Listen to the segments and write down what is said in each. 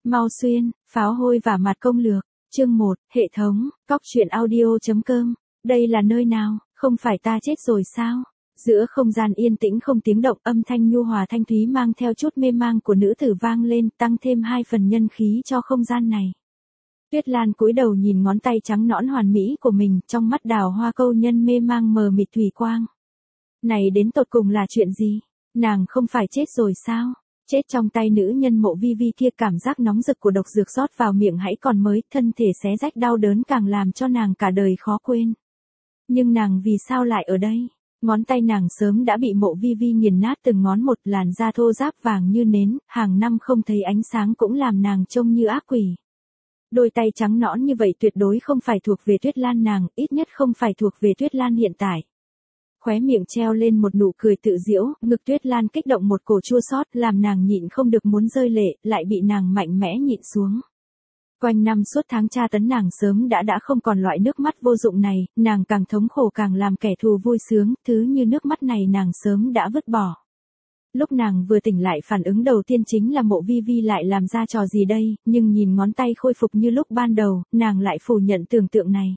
Mau xuyên, pháo hôi và mặt công lược. Chương 1, hệ thống, cóc truyện audio.com. Đây là nơi nào, không phải ta chết rồi sao? Giữa không gian yên tĩnh không tiếng động, âm thanh nhu hòa thanh thúy mang theo chút mê mang của nữ tử vang lên, tăng thêm 2 phần nhân khí cho không gian này. Tuyết Lan cúi đầu nhìn ngón tay trắng nõn hoàn mỹ của mình, trong mắt đào hoa câu nhân mê mang mờ mịt thủy quang. Này đến tột cùng là chuyện gì? Nàng không phải chết rồi sao? Chết trong tay nữ nhân Mộ Vi Vi kia, cảm giác nóng rực của độc dược rót vào miệng hãy còn mới, thân thể xé rách đau đớn càng làm cho nàng cả đời khó quên. Nhưng nàng vì sao lại ở đây? Ngón tay nàng sớm đã bị Mộ Vi Vi nghiền nát từng ngón một, làn da thô ráp vàng như nến, hàng năm không thấy ánh sáng cũng làm nàng trông như ác quỷ. Đôi tay trắng nõn như vậy tuyệt đối không phải thuộc về Tuyết Lan nàng, ít nhất không phải thuộc về Tuyết Lan hiện tại. Khóe miệng treo lên một nụ cười tự giễu, ngực Tuyết Lan kích động một cổ chua xót, làm nàng nhịn không được muốn rơi lệ, lại bị nàng mạnh mẽ nhịn xuống. Quanh năm suốt tháng tra tấn nàng sớm đã không còn loại nước mắt vô dụng này, nàng càng thống khổ càng làm kẻ thù vui sướng, thứ như nước mắt này nàng sớm đã vứt bỏ. Lúc nàng vừa tỉnh lại, phản ứng đầu tiên chính là Mộ Vi Vi lại làm ra trò gì đây, nhưng nhìn ngón tay khôi phục như lúc ban đầu, nàng lại phủ nhận tưởng tượng này.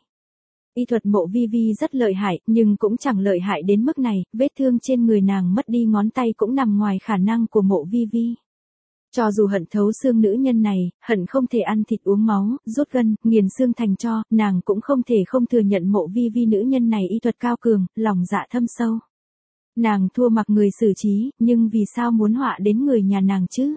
Y thuật Mộ Vi Vi rất lợi hại, nhưng cũng chẳng lợi hại đến mức này, vết thương trên người nàng mất đi ngón tay cũng nằm ngoài khả năng của Mộ Vi Vi. Cho dù hận thấu xương nữ nhân này, hận không thể ăn thịt uống máu, rút gân, nghiền xương thành tro, nàng cũng không thể không thừa nhận Mộ Vi Vi nữ nhân này y thuật cao cường, lòng dạ thâm sâu. Nàng thua mặc người xử trí, nhưng vì sao muốn họa đến người nhà nàng chứ?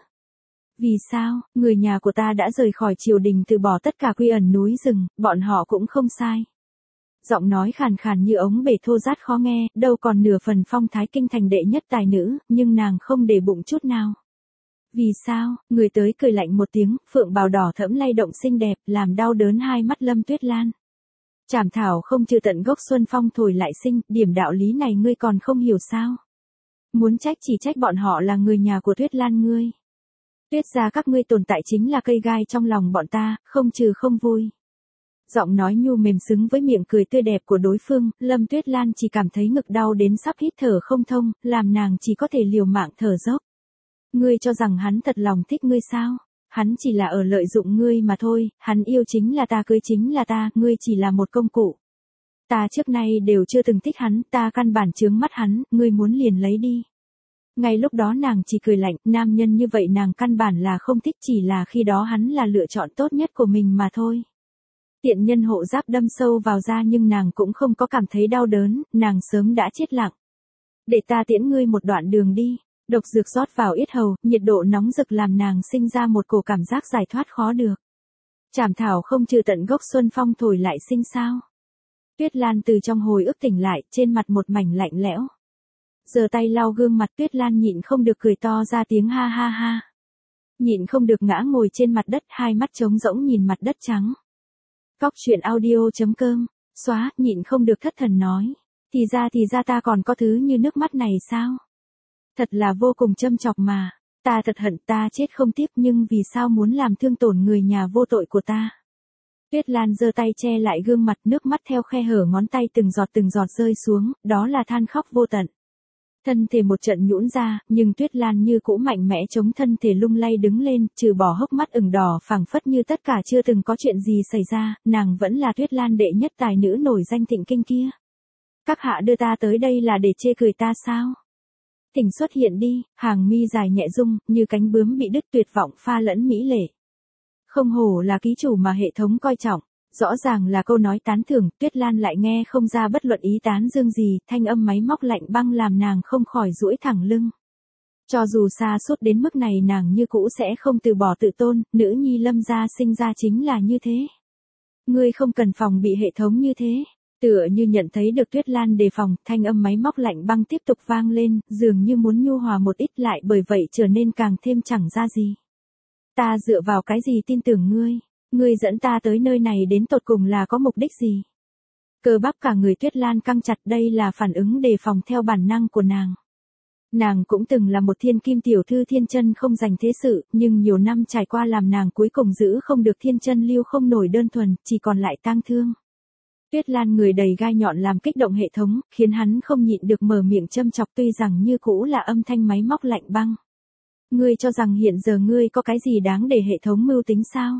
Vì sao, người nhà của ta đã rời khỏi triều đình, từ bỏ tất cả quy ẩn núi rừng, bọn họ cũng không sai. Giọng nói khàn khàn như ống bể thô rát khó nghe, đâu còn nửa phần phong thái kinh thành đệ nhất tài nữ, nhưng nàng không để bụng chút nào. Vì sao, người tới cười lạnh một tiếng, phượng bào đỏ thẫm lay động xinh đẹp, làm đau đớn hai mắt Lâm Tuyết Lan. Trảm thảo không trừ tận gốc, xuân phong thổi lại sinh, điểm đạo lý này ngươi còn không hiểu sao? Muốn trách chỉ trách bọn họ là người nhà của Tuyết Lan ngươi. Tuyết gia các ngươi tồn tại chính là cây gai trong lòng bọn ta, không trừ không vui. Giọng nói nhu mềm xứng với miệng cười tươi đẹp của đối phương, Lâm Tuyết Lan chỉ cảm thấy ngực đau đến sắp hít thở không thông, làm nàng chỉ có thể liều mạng thở dốc. Ngươi cho rằng hắn thật lòng thích ngươi sao? Hắn chỉ là ở lợi dụng ngươi mà thôi, hắn yêu chính là ta, cưới chính là ta, ngươi chỉ là một công cụ. Ta trước nay đều chưa từng thích hắn, ta căn bản chướng mắt hắn, ngươi muốn liền lấy đi. Ngay lúc đó nàng chỉ cười lạnh, nam nhân như vậy nàng căn bản là không thích, chỉ là khi đó hắn là lựa chọn tốt nhất của mình mà thôi. Tiện nhân hộ giáp đâm sâu vào da nhưng nàng cũng không có cảm thấy đau đớn, nàng sớm đã chết lặng. Để ta tiễn ngươi một đoạn đường đi. Độc dược rót vào yết hầu, nhiệt độ nóng rực làm nàng sinh ra một cổ cảm giác giải thoát khó được. Trảm thảo không trừ tận gốc, xuân phong thổi lại sinh sao? Tuyết Lan từ trong hồi ức tỉnh lại, trên mặt một mảnh lạnh lẽo. Giơ tay lau gương mặt, Tuyết Lan nhịn không được cười to ra tiếng ha ha ha. Nhịn không được ngã ngồi trên mặt đất, hai mắt trống rỗng nhìn mặt đất trắng. Cóc truyện audio.com, xóa, nhịn không được thất thần nói. Thì ra ta còn có thứ như nước mắt này sao? Thật là vô cùng châm chọc mà. Ta thật hận, ta chết không tiếc, nhưng vì sao muốn làm thương tổn người nhà vô tội của ta? Tuyết Lan giơ tay che lại gương mặt, nước mắt theo khe hở ngón tay từng giọt rơi xuống, đó là than khóc vô tận. Thân thể một trận nhũn ra, nhưng Tuyết Lan như cũ mạnh mẽ chống thân thể lung lay đứng lên, trừ bỏ hốc mắt ửng đỏ phảng phất như tất cả chưa từng có chuyện gì xảy ra, nàng vẫn là Tuyết Lan đệ nhất tài nữ nổi danh thịnh kinh kia. Các hạ đưa ta tới đây là để chê cười ta sao? Thỉnh xuất hiện đi, hàng mi dài nhẹ rung, như cánh bướm bị đứt, tuyệt vọng pha lẫn mỹ lệ. Không hổ là ký chủ mà hệ thống coi trọng, rõ ràng là câu nói tán thưởng, Tuyết Lan lại nghe không ra bất luận ý tán dương gì, thanh âm máy móc lạnh băng làm nàng không khỏi duỗi thẳng lưng. Cho dù xa suốt đến mức này nàng như cũ sẽ không từ bỏ tự tôn, nữ nhi Lâm gia sinh ra chính là như thế. Ngươi không cần phòng bị hệ thống như thế. Tựa như nhận thấy được Tuyết Lan đề phòng, thanh âm máy móc lạnh băng tiếp tục vang lên, dường như muốn nhu hòa một ít, lại bởi vậy trở nên càng thêm chẳng ra gì. Ta dựa vào cái gì tin tưởng ngươi? Ngươi dẫn ta tới nơi này đến tột cùng là có mục đích gì? Cơ bắp cả người Tuyết Lan căng chặt, đây là phản ứng đề phòng theo bản năng của nàng. Nàng cũng từng là một thiên kim tiểu thư thiên chân không dành thế sự, nhưng nhiều năm trải qua làm nàng cuối cùng giữ không được thiên chân lưu không nổi đơn thuần, chỉ còn lại tang thương. Tuyết Lan người đầy gai nhọn làm kích động hệ thống, khiến hắn không nhịn được mở miệng châm chọc, tuy rằng như cũ là âm thanh máy móc lạnh băng. Ngươi cho rằng hiện giờ ngươi có cái gì đáng để hệ thống mưu tính sao?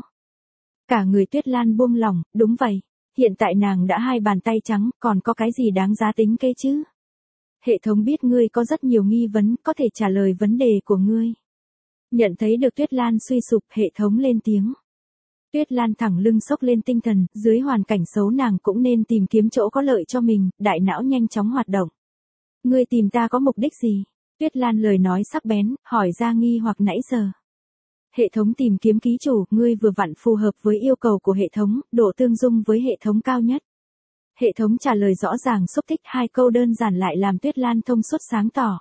Cả người Tuyết Lan buông lỏng, đúng vậy. Hiện tại nàng đã hai bàn tay trắng, còn có cái gì đáng giá tính kế chứ? Hệ thống biết ngươi có rất nhiều nghi vấn, có thể trả lời vấn đề của ngươi. Nhận thấy được Tuyết Lan suy sụp, hệ thống lên tiếng. Tuyết Lan thẳng lưng sốc lên tinh thần, dưới hoàn cảnh xấu nàng cũng nên tìm kiếm chỗ có lợi cho mình, đại não nhanh chóng hoạt động. Ngươi tìm ta có mục đích gì? Tuyết Lan lời nói sắc bén, hỏi ra nghi hoặc nãy giờ. Hệ thống tìm kiếm ký chủ, ngươi vừa vặn phù hợp với yêu cầu của hệ thống, độ tương dung với hệ thống cao nhất. Hệ thống trả lời rõ ràng xúc tích, hai câu đơn giản lại làm Tuyết Lan thông suốt sáng tỏ.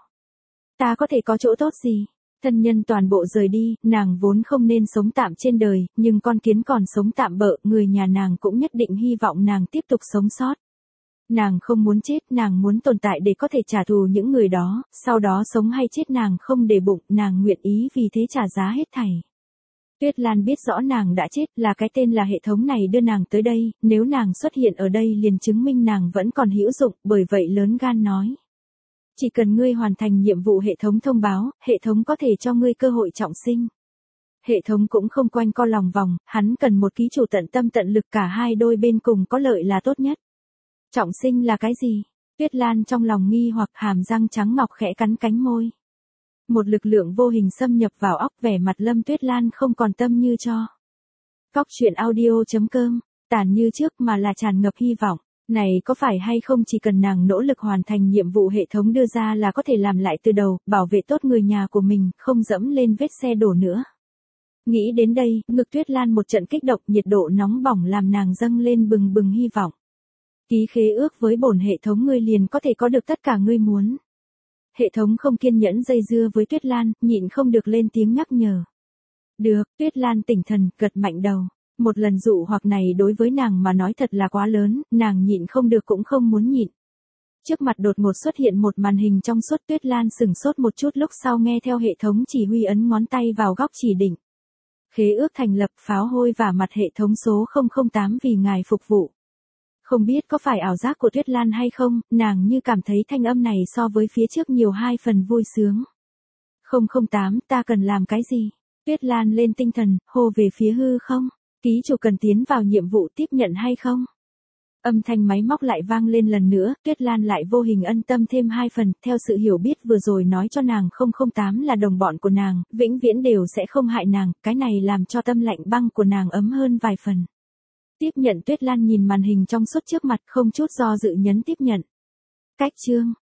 Ta có thể có chỗ tốt gì? Thân nhân toàn bộ rời đi, nàng vốn không nên sống tạm trên đời, nhưng con kiến còn sống tạm bợ, người nhà nàng cũng nhất định hy vọng nàng tiếp tục sống sót. Nàng không muốn chết, nàng muốn tồn tại để có thể trả thù những người đó, sau đó sống hay chết nàng không để bụng, nàng nguyện ý vì thế trả giá hết thảy. Tuyết Lan biết rõ nàng đã chết, là cái tên là hệ thống này đưa nàng tới đây, nếu nàng xuất hiện ở đây liền chứng minh nàng vẫn còn hữu dụng, bởi vậy lớn gan nói. Chỉ cần ngươi hoàn thành nhiệm vụ hệ thống thông báo, hệ thống có thể cho ngươi cơ hội trọng sinh. Hệ thống cũng không quanh co lòng vòng, hắn cần một ký chủ tận tâm tận lực, cả hai đôi bên cùng có lợi là tốt nhất. Trọng sinh là cái gì? Tuyết Lan trong lòng nghi hoặc, hàm răng trắng ngọc khẽ cắn cánh môi. Một lực lượng vô hình xâm nhập vào óc, vẻ mặt Lâm Tuyết Lan không còn tâm như cho. Cóc truyện audio.com, tàn như trước mà là tràn ngập hy vọng. Này có phải hay không chỉ cần nàng nỗ lực hoàn thành nhiệm vụ hệ thống đưa ra là có thể làm lại từ đầu, bảo vệ tốt người nhà của mình, không dẫm lên vết xe đổ nữa. Nghĩ đến đây, ngực Tuyết Lan một trận kích động, nhiệt độ nóng bỏng làm nàng dâng lên bừng bừng hy vọng. Ký khế ước với bổn hệ thống, ngươi liền có thể có được tất cả ngươi muốn. Hệ thống không kiên nhẫn dây dưa với Tuyết Lan, nhịn không được lên tiếng nhắc nhở. Được, Tuyết Lan tỉnh thần, gật mạnh đầu. Một lần dụ hoặc này đối với nàng mà nói thật là quá lớn, nàng nhịn không được cũng không muốn nhịn. Trước mặt đột ngột xuất hiện một màn hình trong suốt, Tuyết Lan sửng sốt một chút, lúc sau nghe theo hệ thống chỉ huy ấn ngón tay vào góc chỉ định. Khế ước thành lập, pháo hôi và mặt hệ thống số 008 vì ngài phục vụ. Không biết có phải ảo giác của Tuyết Lan hay không, nàng như cảm thấy thanh âm này so với phía trước nhiều hai phần vui sướng. 008, ta cần làm cái gì? Tuyết Lan lên tinh thần, hô về phía hư không. Ký chủ cần tiến vào nhiệm vụ, tiếp nhận hay không? Âm thanh máy móc lại vang lên lần nữa, Tuyết Lan lại vô hình ân tâm thêm hai phần, theo sự hiểu biết vừa rồi nói cho nàng 008 là đồng bọn của nàng, vĩnh viễn đều sẽ không hại nàng, cái này làm cho tâm lạnh băng của nàng ấm hơn vài phần. Tiếp nhận. Tuyết Lan nhìn màn hình trong suốt trước mặt, không chút do dự nhấn tiếp nhận. Cách chương